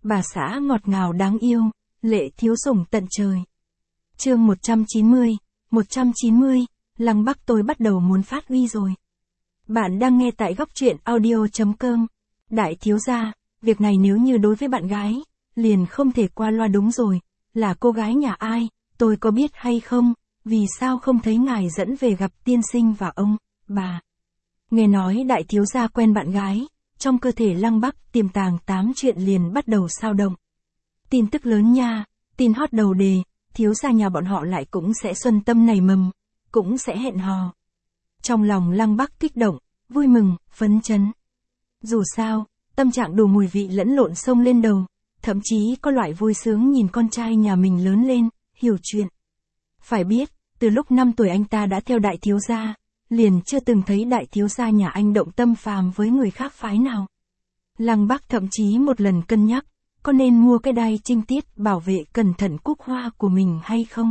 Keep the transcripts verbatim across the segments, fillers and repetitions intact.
bà xã ngọt ngào đáng yêu, lệ thiếu sủng tận trời. Chương một trăm chín mươi, một trăm chín mươi, Lăng Bắc tôi bắt đầu muốn phát huy rồi. Bạn đang nghe tại góc truyện audio.com. Đại thiếu gia, việc này nếu như đối với bạn gái, liền không thể qua loa đúng rồi, là cô gái nhà ai, tôi có biết hay không, vì sao không thấy ngài dẫn về gặp tiên sinh và ông, bà. Nghe nói đại thiếu gia quen bạn gái, trong cơ thể Lăng Bắc tiềm tàng tám chuyện liền bắt đầu sao động. Tin tức lớn nha, tin hot đầu đề, thiếu gia nhà bọn họ lại cũng sẽ xuân tâm nảy mầm, cũng sẽ hẹn hò. Trong lòng Lăng Bắc kích động, vui mừng, phấn chấn. Dù sao, tâm trạng đủ mùi vị lẫn lộn xông lên đầu, thậm chí có loại vui sướng nhìn con trai nhà mình lớn lên, hiểu chuyện. Phải biết, từ lúc năm tuổi anh ta đã theo đại thiếu gia, liền chưa từng thấy đại thiếu gia nhà anh động tâm phàm với người khác phái nào. Lăng Bắc thậm chí một lần cân nhắc, có nên mua cái đai trinh tiết bảo vệ cẩn thận cúc hoa của mình hay không.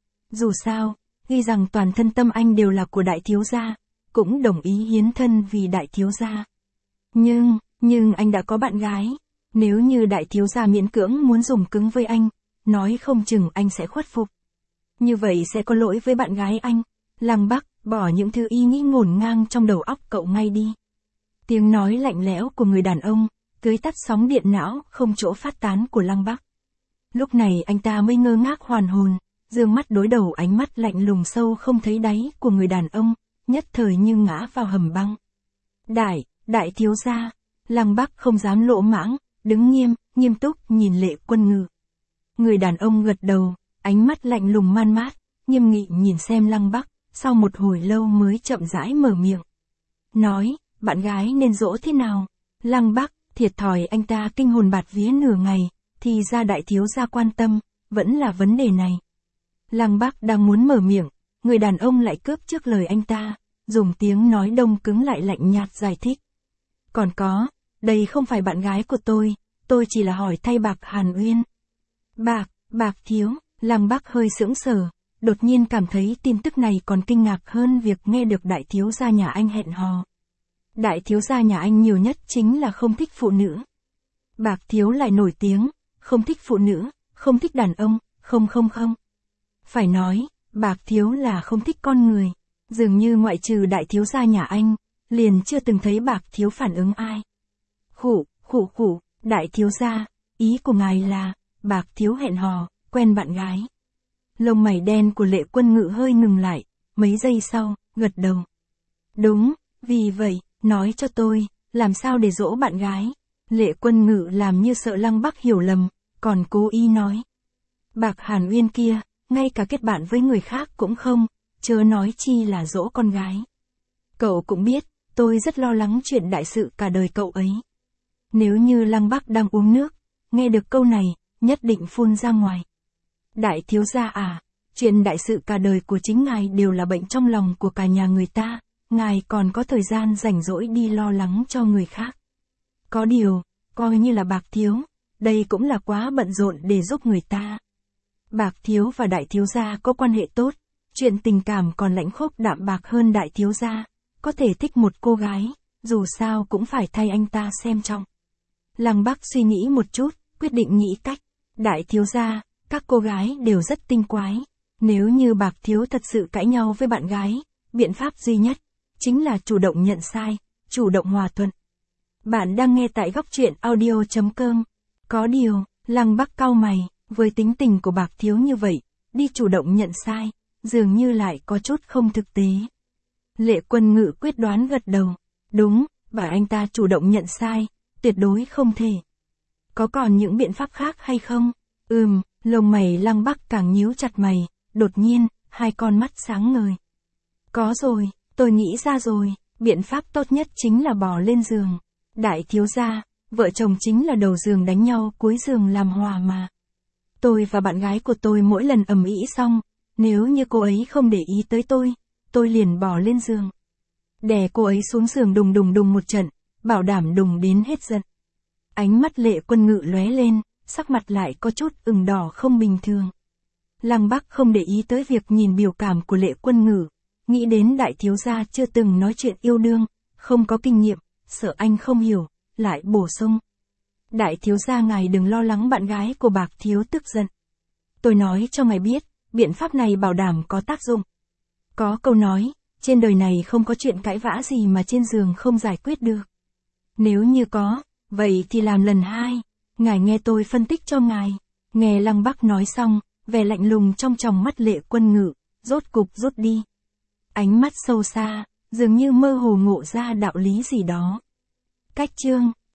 Dù sao, ghi rằng toàn thân tâm anh đều là của đại thiếu gia, cũng đồng ý hiến thân vì đại thiếu gia. Nhưng, nhưng anh đã có bạn gái, nếu như đại thiếu gia miễn cưỡng muốn dùng cứng với anh, nói không chừng anh sẽ khuất phục. Như vậy sẽ có lỗi với bạn gái anh. Lăng Bắc, bỏ những thứ ý nghĩ ngổn ngang trong đầu óc cậu ngay đi. Tiếng nói lạnh lẽo của người đàn ông, tưới tắt sóng điện não không chỗ phát tán của Lăng Bắc. Lúc này anh ta mới ngơ ngác hoàn hồn, dương mắt đối đầu ánh mắt lạnh lùng sâu không thấy đáy của người đàn ông, nhất thời như ngã vào hầm băng. Đại, đại thiếu gia, Lăng Bắc không dám lỗ mãng, đứng nghiêm, nghiêm túc nhìn Lệ Quân Ngự. Người đàn ông gật đầu, ánh mắt lạnh lùng man mát, nghiêm nghị nhìn xem Lăng Bắc, sau một hồi lâu mới chậm rãi mở miệng. Nói, bạn gái nên dỗ thế nào? Lăng Bắc, thiệt thòi anh ta kinh hồn bạt vía nửa ngày, thì ra đại thiếu gia quan tâm, vẫn là vấn đề này. Lăng Bắc đang muốn mở miệng, người đàn ông lại cướp trước lời anh ta, dùng tiếng nói đông cứng lại lạnh nhạt giải thích. Còn có, đây không phải bạn gái của tôi, tôi chỉ là hỏi thay Bạc Hàn Uyên. Bạc, Bạc thiếu, Lăng Bắc hơi sững sờ, đột nhiên cảm thấy tin tức này còn kinh ngạc hơn việc nghe được đại thiếu gia nhà anh hẹn hò. Đại thiếu gia nhà anh nhiều nhất chính là không thích phụ nữ. Bạc thiếu lại nổi tiếng, không thích phụ nữ, không thích đàn ông, không không không. Phải nói, Bạc thiếu là không thích con người, dường như ngoại trừ đại thiếu gia nhà anh, liền chưa từng thấy Bạc thiếu phản ứng ai. Khủ, khủ khủ, đại thiếu gia, ý của ngài là, Bạc thiếu hẹn hò, quen bạn gái. Lông mày đen của Lệ Quân Ngự hơi ngừng lại, mấy giây sau, gật đầu. Đúng, vì vậy, nói cho tôi, làm sao để dỗ bạn gái. Lệ Quân Ngự làm như sợ Lăng Bắc hiểu lầm, còn cố ý nói. Bạc Hàn Uyên kia, ngay cả kết bạn với người khác cũng không, chớ nói chi là dỗ con gái. Cậu cũng biết, tôi rất lo lắng chuyện đại sự cả đời cậu ấy. Nếu như Lăng Bắc đang uống nước, nghe được câu này, nhất định phun ra ngoài. Đại thiếu gia à, chuyện đại sự cả đời của chính ngài đều là bệnh trong lòng của cả nhà người ta, ngài còn có thời gian rảnh rỗi đi lo lắng cho người khác. Có điều, coi như là Bạc thiếu, đây cũng là quá bận rộn để giúp người ta. Bạc thiếu và đại thiếu gia có quan hệ tốt, chuyện tình cảm còn lãnh khốc đạm bạc hơn đại thiếu gia, có thể thích một cô gái, dù sao cũng phải thay anh ta xem trọng. Lăng Bắc suy nghĩ một chút, quyết định nghĩ cách. Đại thiếu gia, các cô gái đều rất tinh quái. Nếu như Bạc thiếu thật sự cãi nhau với bạn gái, biện pháp duy nhất, chính là chủ động nhận sai, chủ động hòa thuận. Bạn đang nghe tại góc truyện audio.com. Có điều, Lăng Bắc cau mày, với tính tình của Bạc thiếu như vậy, đi chủ động nhận sai, dường như lại có chút không thực tế. Lệ Quân Ngự quyết đoán gật đầu. Đúng, bảo anh ta chủ động nhận sai, tuyệt đối không thể. Có còn những biện pháp khác hay không? Ừm, lông mày Lăng Bắc càng nhíu chặt mày, đột nhiên, hai con mắt sáng ngời. Có rồi, tôi nghĩ ra rồi, biện pháp tốt nhất chính là bò lên giường. Đại thiếu gia, vợ chồng chính là đầu giường đánh nhau cuối giường làm hòa mà. Tôi và bạn gái của tôi mỗi lần ầm ĩ xong, nếu như cô ấy không để ý tới tôi, tôi liền bò lên giường. Đè cô ấy xuống giường đùng đùng đùng một trận, bảo đảm đùng đến hết giận. Ánh mắt Lệ Quân Ngự lóe lên, sắc mặt lại có chút ửng đỏ không bình thường. Lăng Bắc không để ý tới việc nhìn biểu cảm của Lệ Quân Ngự, nghĩ đến đại thiếu gia chưa từng nói chuyện yêu đương, không có kinh nghiệm, sợ anh không hiểu, lại bổ sung. Đại thiếu gia ngài đừng lo lắng bạn gái của Bạc thiếu tức giận. Tôi nói cho ngài biết, biện pháp này bảo đảm có tác dụng. Có câu nói, trên đời này không có chuyện cãi vã gì mà trên giường không giải quyết được. Nếu như có, vậy thì làm lần hai. Ngài nghe tôi phân tích cho ngài. Nghe Lăng Bắc nói xong, vẻ lạnh lùng trong tròng mắt Lệ Quân Ngự, rốt cục rút đi. Ánh mắt sâu xa, dường như mơ hồ ngộ ra đạo lý gì đó. Cách chương